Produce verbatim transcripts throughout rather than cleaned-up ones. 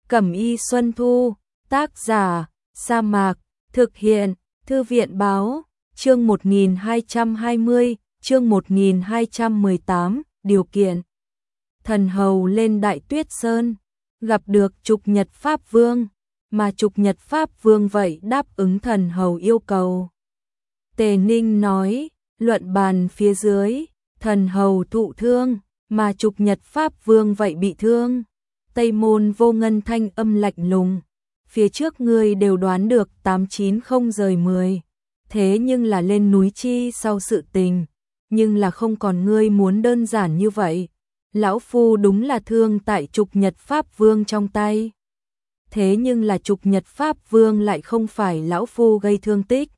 Cẩm y Xuân Thu, tác giả, Sa Mạc, thực hiện, Thư viện báo, chương một nghìn hai trăm hai mươi, chương một nghìn hai trăm mười tám, điều kiện. Thần hầu lên Đại Tuyết Sơn, gặp được Trục Nhật Pháp Vương, mà Trục Nhật Pháp Vương vậy đáp ứng thần hầu yêu cầu. Tề Ninh nói, luận bàn phía dưới, thần hầu thụ thương, mà Trục Nhật Pháp Vương vậy bị thương. Tây Môn Vô Ngân thanh âm lạnh lùng, phía trước ngươi đều đoán được tám chín không rời mười, thế nhưng là lên núi chi sau sự tình, nhưng là không còn ngươi muốn đơn giản như vậy. Lão phu đúng là thương tại Trục Nhật Pháp Vương trong tay, thế nhưng là Trục Nhật Pháp Vương lại không phải lão phu gây thương tích.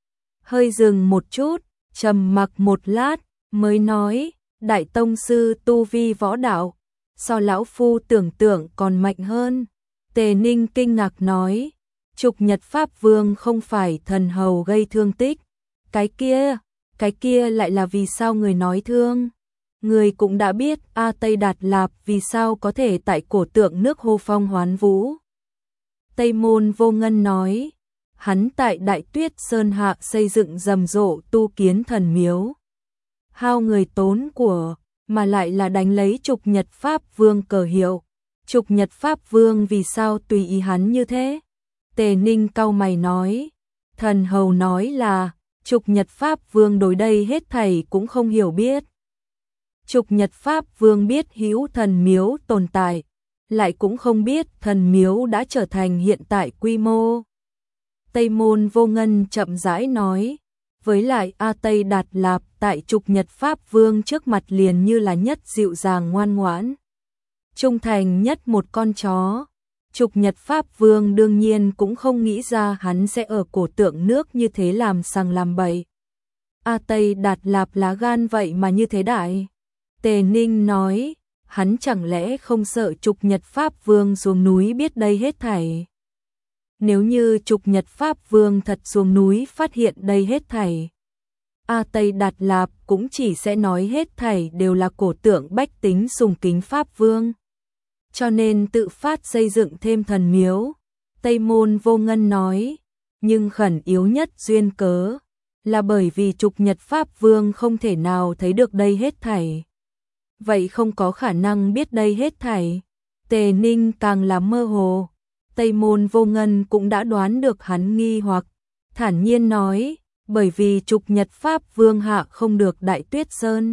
Hơi dừng một chút, trầm mặc một lát, mới nói, Đại Tông Sư tu vi võ đạo, so lão phu tưởng tượng còn mạnh hơn. Tề Ninh kinh ngạc nói, Trục Nhật Pháp Vương không phải thần hầu gây thương tích, cái kia, cái kia lại là vì sao người nói thương? Người cũng đã biết A Tây Đạt Lạp vì sao có thể tại cổ tượng nước hô phong hoán vũ. Tây Môn Vô Ngân nói, hắn tại Đại Tuyết Sơn hạ xây dựng rầm rộ tu kiến thần miếu, hao người tốn của, mà lại là đánh lấy Trục Nhật Pháp Vương cờ hiệu. Trục Nhật Pháp Vương vì sao tùy ý hắn như thế? Tề Ninh cau mày nói, thần hầu nói là Trục Nhật Pháp Vương đối đây hết thảy cũng không hiểu biết. Trục Nhật Pháp Vương biết hữu thần miếu tồn tại, lại cũng không biết thần miếu đã trở thành hiện tại quy mô. Tây Môn Vô Ngân chậm rãi nói, với lại A Tây Đạt Lạp tại Trục Nhật Pháp Vương trước mặt liền như là nhất dịu dàng ngoan ngoãn, trung thành nhất một con chó. Trục Nhật Pháp Vương đương nhiên cũng không nghĩ ra hắn sẽ ở cổ tượng nước như thế làm sằng làm bậy. A Tây Đạt Lạp lá gan vậy mà như thế đại. Tề Ninh nói, hắn chẳng lẽ không sợ Trục Nhật Pháp Vương xuống núi biết đây hết thảy? Nếu như Trục Nhật Pháp Vương thật xuống núi phát hiện đây hết thảy, A Tây Đạt Lạp cũng chỉ sẽ nói hết thảy đều là cổ tượng bách tính sùng kính Pháp Vương, cho nên tự phát xây dựng thêm thần miếu. Tây Môn Vô Ngân nói, nhưng khẩn yếu nhất duyên cớ là bởi vì Trục Nhật Pháp Vương không thể nào thấy được đây hết thảy, vậy không có khả năng biết đây hết thảy. Tề Ninh càng là mơ hồ, Tây Môn Vô Ngân cũng đã đoán được hắn nghi hoặc, thản nhiên nói, bởi vì Trục Nhật Pháp Vương hạ không được Đại Tuyết Sơn.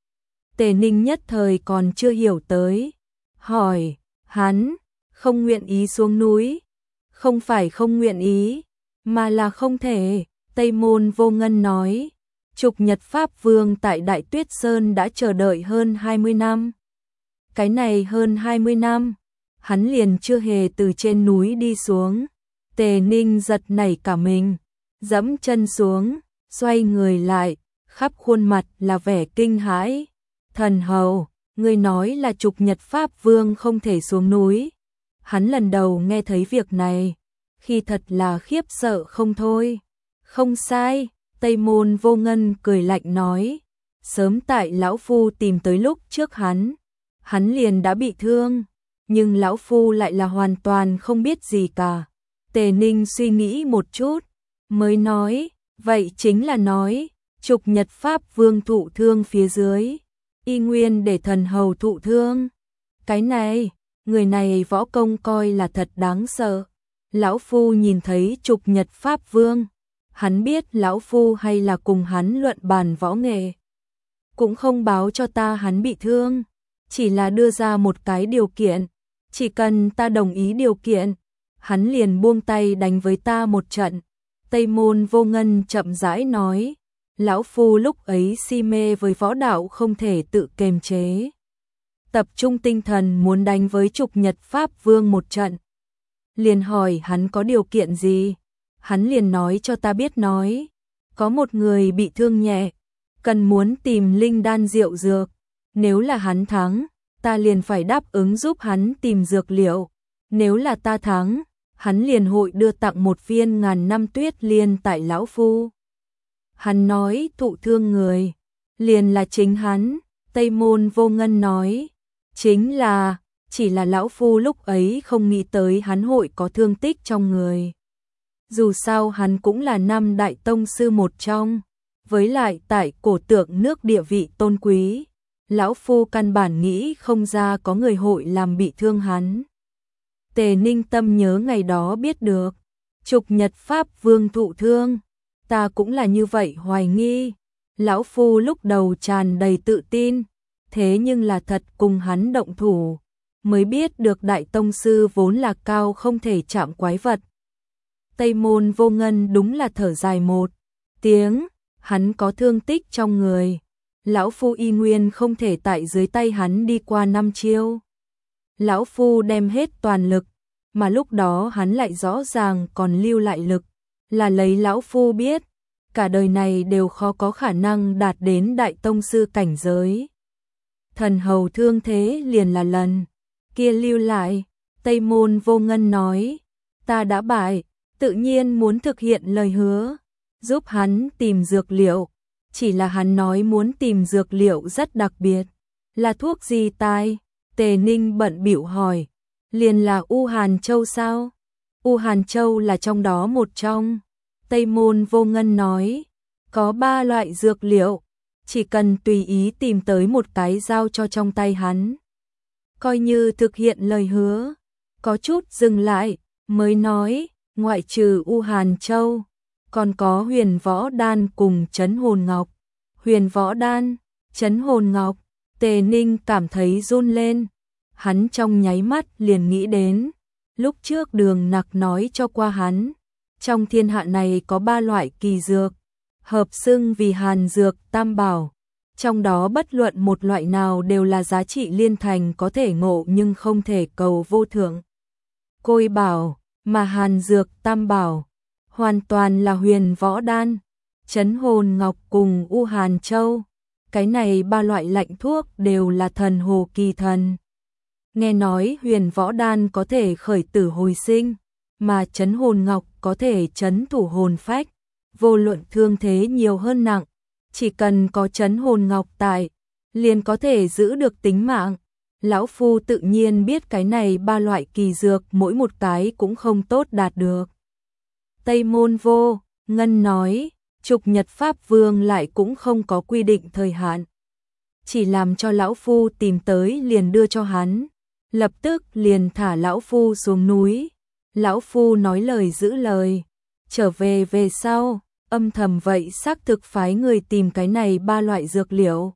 Tề Ninh nhất thời còn chưa hiểu tới, hỏi, hắn không nguyện ý xuống núi? Không phải không nguyện ý, mà là không thể. Tây Môn Vô Ngân nói, Trục Nhật Pháp Vương tại Đại Tuyết Sơn đã chờ đợi hơn hai mươi năm. Cái này hơn hai mươi năm, hắn liền chưa hề từ trên núi đi xuống. Tề Ninh giật nảy cả mình, dẫm chân xuống, xoay người lại, khắp khuôn mặt là vẻ kinh hãi. Thần hầu, người nói là Trục Nhật Pháp Vương không thể xuống núi. Hắn lần đầu nghe thấy việc này, khi thật là khiếp sợ không thôi. Không sai, Tây Môn Vô Ngân cười lạnh nói, sớm tại lão phu tìm tới lúc trước hắn, hắn liền đã bị thương, nhưng lão phu lại là hoàn toàn không biết gì cả. Tề Ninh suy nghĩ một chút, mới nói, vậy chính là nói, Trục Nhật Pháp Vương thụ thương phía dưới, y nguyên để thần hầu thụ thương. Cái này, người này võ công coi là thật đáng sợ. Lão phu nhìn thấy Trục Nhật Pháp Vương, hắn biết lão phu hay là cùng hắn luận bàn võ nghệ, cũng không báo cho ta hắn bị thương, chỉ là đưa ra một cái điều kiện, chỉ cần ta đồng ý điều kiện, hắn liền buông tay đánh với ta một trận. Tây Môn Vô Ngân chậm rãi nói, lão phu lúc ấy si mê với võ đạo không thể tự kiềm chế, tập trung tinh thần muốn đánh với Trục Nhật Pháp Vương một trận. Liền hỏi hắn có điều kiện gì, hắn liền nói cho ta biết nói, có một người bị thương nhẹ, cần muốn tìm linh đan rượu dược, nếu là hắn thắng, ta liền phải đáp ứng giúp hắn tìm dược liệu, nếu là ta thắng, hắn liền hội đưa tặng một viên ngàn năm tuyết liên tại lão phu. Hắn nói thụ thương người, liền là chính hắn. Tây Môn Vô Ngân nói, chính là, chỉ là lão phu lúc ấy không nghĩ tới hắn hội có thương tích trong người. Dù sao hắn cũng là năm đại tông sư một trong, với lại tại cổ tượng nước địa vị tôn quý, lão phu căn bản nghĩ không ra có người hội làm bị thương hắn. Tề Ninh Tâm nhớ ngày đó biết được, Trục Nhật Pháp Vương thụ thương, ta cũng là như vậy hoài nghi. Lão phu lúc đầu tràn đầy tự tin, thế nhưng là thật cùng hắn động thủ, mới biết được đại tông sư vốn là cao không thể chạm quái vật. Tây Môn Vô Ngân đúng là thở dài một tiếng, hắn có thương tích trong người, lão phu y nguyên không thể tại dưới tay hắn đi qua năm chiêu. Lão phu đem hết toàn lực, mà lúc đó hắn lại rõ ràng còn lưu lại lực, là lấy lão phu biết, cả đời này đều khó có khả năng đạt đến đại tông sư cảnh giới. Thần hầu thương thế liền là lần kia lưu lại. Tây Môn Vô Ngân nói, ta đã bại, tự nhiên muốn thực hiện lời hứa, giúp hắn tìm dược liệu, chỉ là hắn nói muốn tìm dược liệu rất đặc biệt, là thuốc gì tai? Tề Ninh bận bịu hỏi, liền là U Hàn Châu sao? U Hàn Châu là trong đó một trong. Tây Môn Vô Ngân nói, có ba loại dược liệu, chỉ cần tùy ý tìm tới một cái giao cho trong tay hắn, coi như thực hiện lời hứa. Có chút dừng lại, mới nói, ngoại trừ U Hàn Châu, còn có Huyền Võ Đan cùng Trấn Hồn Ngọc. Huyền Võ Đan, Trấn Hồn Ngọc, Tề Ninh cảm thấy run lên, hắn trong nháy mắt liền nghĩ đến, lúc trước Đường Nặc nói cho qua hắn, trong thiên hạ này có ba loại kỳ dược, hợp xưng vì Hàn dược tam bảo, trong đó bất luận một loại nào đều là giá trị liên thành có thể ngộ nhưng không thể cầu vô thượng. Côi bảo, mà Hàn dược tam bảo, hoàn toàn là Huyền Võ Đan, Trấn Hồn Ngọc cùng U Hàn Châu. Cái này ba loại lạnh thuốc đều là thần hồ kỳ thần. Nghe nói Huyền Võ Đan có thể khởi tử hồi sinh, mà Trấn Hồn Ngọc có thể trấn thủ hồn phách, vô luận thương thế nhiều hơn nặng, chỉ cần có Trấn Hồn Ngọc tại, liền có thể giữ được tính mạng. Lão phu tự nhiên biết cái này ba loại kỳ dược mỗi một cái cũng không tốt đạt được. Tây Môn Vô Ngân nói, Trục Nhật Pháp Vương lại cũng không có quy định thời hạn, chỉ làm cho lão phu tìm tới liền đưa cho hắn, lập tức liền thả lão phu xuống núi. Lão phu nói lời giữ lời, trở về về sau, âm thầm vậy xác thực phái người tìm cái này ba loại dược liệu.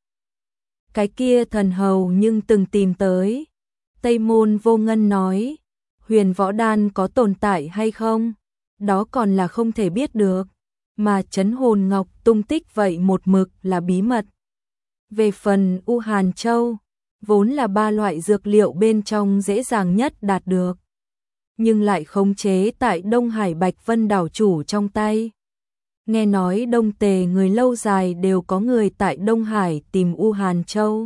Cái kia thần hầu nhưng từng tìm tới. Tây Môn Vô Ngân nói, Huyền Võ Đan có tồn tại hay không, đó còn là không thể biết được, mà Trấn Hồn Ngọc tung tích vậy một mực là bí mật. Về phần U Hàn Châu, vốn là ba loại dược liệu bên trong dễ dàng nhất đạt được, nhưng lại khống chế tại Đông Hải Bạch Vân đảo chủ trong tay. Nghe nói Đông Tề người lâu dài đều có người tại Đông Hải tìm U Hàn Châu.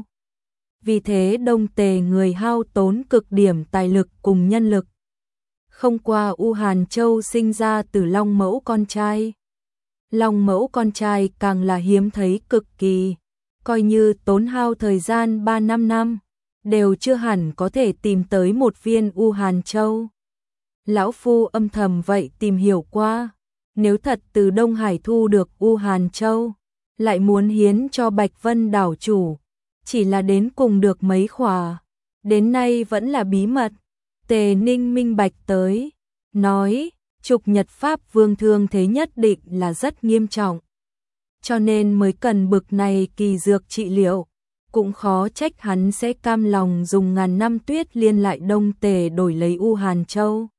Vì thế Đông Tề người hao tốn cực điểm tài lực cùng nhân lực. Không qua U Hàn Châu sinh ra từ Long Mẫu con trai. Long Mẫu con trai càng là hiếm thấy cực kỳ, coi như tốn hao thời gian ba năm năm, đều chưa hẳn có thể tìm tới một viên U Hàn Châu. Lão phu âm thầm vậy tìm hiểu qua, nếu thật từ Đông Hải thu được U Hàn Châu, lại muốn hiến cho Bạch Vân đảo chủ, chỉ là đến cùng được mấy khỏa, đến nay vẫn là bí mật. Tề Ninh minh bạch tới, nói, Trục Nhật Pháp Vương thương thế nhất định là rất nghiêm trọng, cho nên mới cần bực này kỳ dược trị liệu, cũng khó trách hắn sẽ cam lòng dùng ngàn năm tuyết liên lại Đông Tề đổi lấy U Hàn Châu.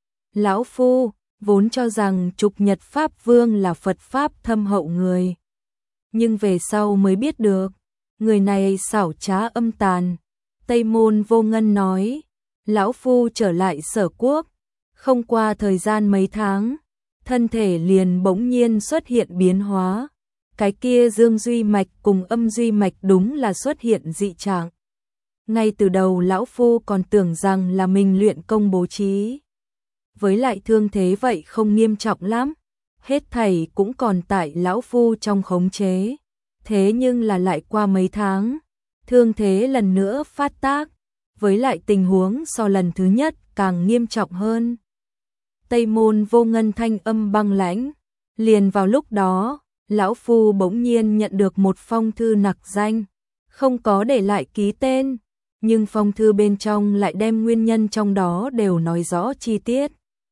Lão phu vốn cho rằng Trục Nhật Pháp Vương là Phật Pháp thâm hậu người, nhưng về sau mới biết được, người này xảo trá âm tàn. Tây Môn Vô Ngân nói, lão phu trở lại Sở Quốc, không qua thời gian mấy tháng, thân thể liền bỗng nhiên xuất hiện biến hóa, cái kia dương duy mạch cùng âm duy mạch đúng là xuất hiện dị trạng. Ngay từ đầu lão phu còn tưởng rằng là mình luyện công bố trí, với lại thương thế vậy không nghiêm trọng lắm, hết thảy cũng còn tại lão phu trong khống chế. Thế nhưng là lại qua mấy tháng, thương thế lần nữa phát tác, với lại tình huống so lần thứ nhất càng nghiêm trọng hơn. Tây Môn Vô Ngân thanh âm băng lãnh, liền vào lúc đó, lão phu bỗng nhiên nhận được một phong thư nặc danh, không có để lại ký tên, nhưng phong thư bên trong lại đem nguyên nhân trong đó đều nói rõ chi tiết.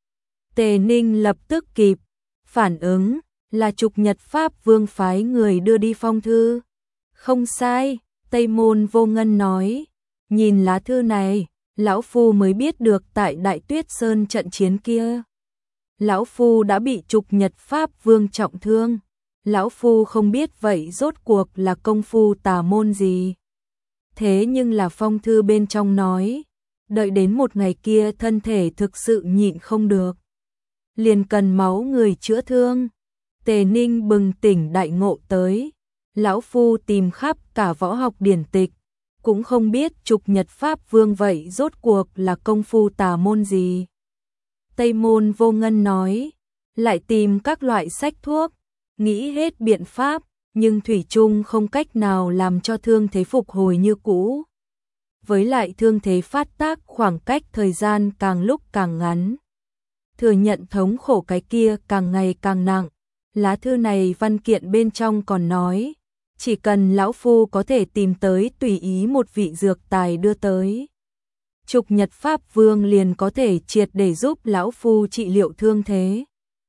Tề Ninh lập tức kịp phản ứng, là Trục Nhật Pháp Vương phái người đưa đi phong thư. Không sai, Tây Môn Vô Ngân nói, nhìn lá thư này, lão phu mới biết được tại Đại Tuyết Sơn trận chiến kia, lão phu đã bị Trục Nhật Pháp Vương trọng thương. Lão phu không biết vậy rốt cuộc là công phu tà môn gì. Thế nhưng là phong thư bên trong nói, đợi đến một ngày kia thân thể thực sự nhịn không được, liền cần máu người chữa thương. Tề Ninh bừng tỉnh đại ngộ tới, lão phu tìm khắp cả võ học điển tịch, cũng không biết Trục Nhật Pháp Vương vậy rốt cuộc là công phu tà môn gì. Tây Môn Vô Ngân nói, lại tìm các loại sách thuốc, nghĩ hết biện pháp, nhưng thủy chung không cách nào làm cho thương thế phục hồi như cũ. Với lại thương thế phát tác khoảng cách thời gian càng lúc càng ngắn. Thừa nhận thống khổ cái kia càng ngày càng nặng. Lá thư này văn kiện bên trong còn nói, chỉ cần lão phu có thể tìm tới tùy ý một vị dược tài đưa tới, Trục Nhật Pháp Vương liền có thể triệt để giúp lão phu trị liệu thương thế.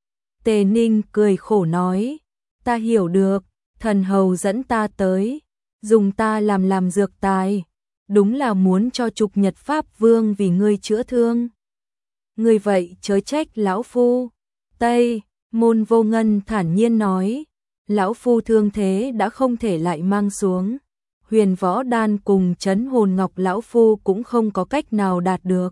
Tề Ninh cười khổ nói, ta hiểu được, thần hầu dẫn ta tới, dùng ta làm làm dược tài, đúng là muốn cho Trục Nhật Pháp Vương vì ngươi chữa thương. Ngươi vậy chớ trách lão phu. Tây Môn Vô Ngân thản nhiên nói, lão phu thương thế đã không thể lại mang xuống, huyền võ đan cùng trấn hồn ngọc lão phu cũng không có cách nào đạt được.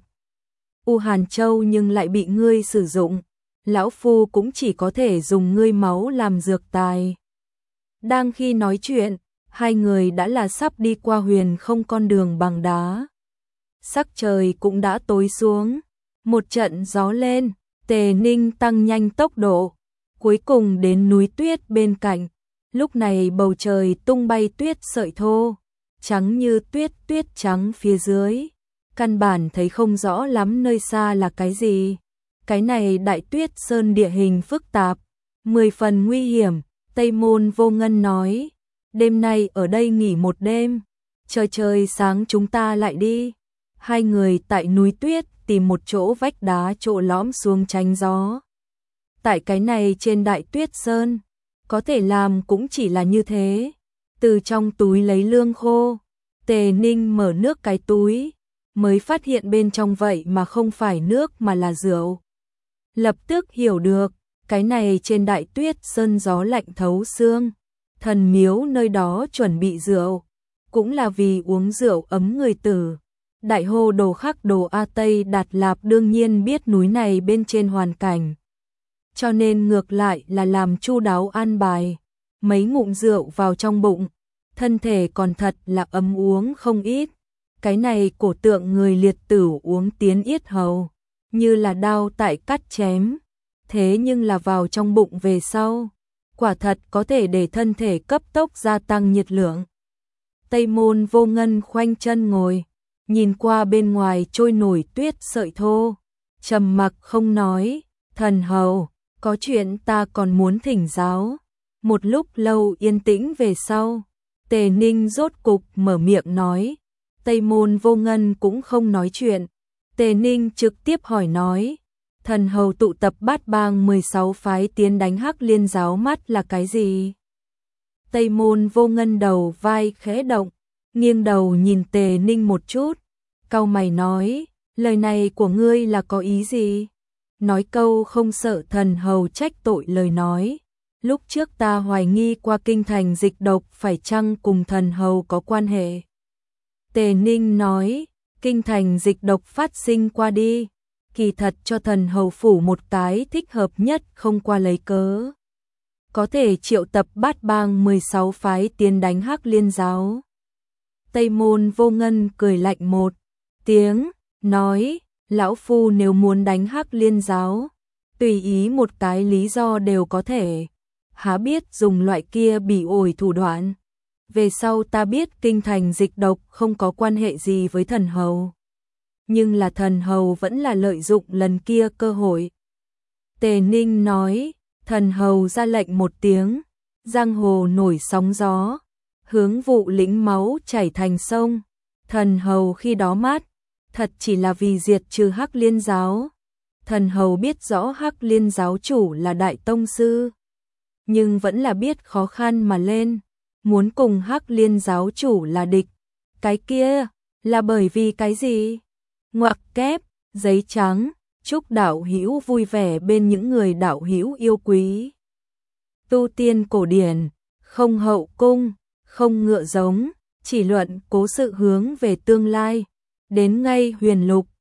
U Hàn Châu nhưng lại bị ngươi sử dụng, lão phu cũng chỉ có thể dùng ngươi máu làm dược tài. Đang khi nói chuyện, hai người đã là sắp đi qua huyền không con đường bằng đá. Sắc trời cũng đã tối xuống, một trận gió lên, Tề Ninh tăng nhanh tốc độ, cuối cùng đến núi tuyết bên cạnh. Lúc này bầu trời tung bay tuyết sợi thô, trắng như tuyết, tuyết trắng phía dưới, căn bản thấy không rõ lắm nơi xa là cái gì. Cái này Đại Tuyết Sơn địa hình phức tạp, mười phần nguy hiểm. Tây Môn Vô Ngân nói, đêm nay ở đây nghỉ một đêm, trời trời sáng chúng ta lại đi. Hai người tại núi tuyết tìm một chỗ vách đá chỗ lõm xuống tránh gió. Tại cái này trên Đại Tuyết Sơn, có thể làm cũng chỉ là như thế. Từ trong túi lấy lương khô, Tề Ninh mở nước cái túi, mới phát hiện bên trong vậy mà không phải nước mà là rượu. Lập tức hiểu được, cái này trên Đại Tuyết Sơn gió lạnh thấu xương, thần miếu nơi đó chuẩn bị rượu, cũng là vì uống rượu ấm người tử. Đại Hô Đồ Khắc Đồ A Tây Đạt Lạp đương nhiên biết núi này bên trên hoàn cảnh, cho nên ngược lại là làm chu đáo an bài, mấy ngụm rượu vào trong bụng, thân thể còn thật là ấm uống không ít. Cái này cổ tượng người liệt tử uống tiến yết hầu, như là đao tại cắt chém, thế nhưng là vào trong bụng về sau, quả thật có thể để thân thể cấp tốc gia tăng nhiệt lượng. Tây Môn Vô Ngân khoanh chân ngồi, nhìn qua bên ngoài trôi nổi tuyết sợi thô, trầm mặc không nói. Thần hầu, có chuyện ta còn muốn thỉnh giáo. Một lúc lâu yên tĩnh về sau, Tề Ninh rốt cục mở miệng nói. Tây Môn Vô Ngân cũng không nói chuyện, Tề Ninh trực tiếp hỏi nói, thần hầu tụ tập bát bang mười sáu phái tiến đánh Hắc Liên giáo mắt là cái gì? Tây Môn Vô Ngân đầu vai khẽ động, nghiêng đầu nhìn Tề Ninh một chút, cau mày nói, lời này của ngươi là có ý gì? Nói câu không sợ thần hầu trách tội lời nói, lúc trước ta hoài nghi qua kinh thành dịch độc phải chăng cùng thần hầu có quan hệ. Tề Ninh nói, kinh thành dịch độc phát sinh qua đi, kỳ thật cho thần hầu phủ một cái thích hợp nhất không qua lấy cớ. Có thể triệu tập bát bang mười sáu phái tiến đánh Hắc Liên giáo. Tây Môn Vô Ngân cười lạnh một tiếng, nói, lão phu nếu muốn đánh Hắc Liên giáo, tùy ý một cái lý do đều có thể, há biết dùng loại kia bị ổi thủ đoạn. về sau ta biết kinh thành dịch độc không có quan hệ gì với thần hầu. Nhưng là thần hầu vẫn là lợi dụng lần kia cơ hội. Tề Ninh nói, thần hầu ra lệnh một tiếng, giang hồ nổi sóng gió, hướng vụ lĩnh máu chảy thành sông. Thần hầu khi đó mát, thật chỉ là vì diệt trừ Hắc Liên giáo. Thần hầu biết rõ Hắc Liên giáo chủ là đại tông sư, nhưng vẫn là biết khó khăn mà lên, muốn cùng Hắc Liên giáo chủ là địch. Cái kia, là bởi vì cái gì? Ngoặc kép, giấy trắng, chúc đạo hữu vui vẻ bên những người đạo hữu yêu quý. Tu tiên cổ điển, không hậu cung, không ngựa giống, chỉ luận cố sự hướng về tương lai. Đến ngay huyền lục,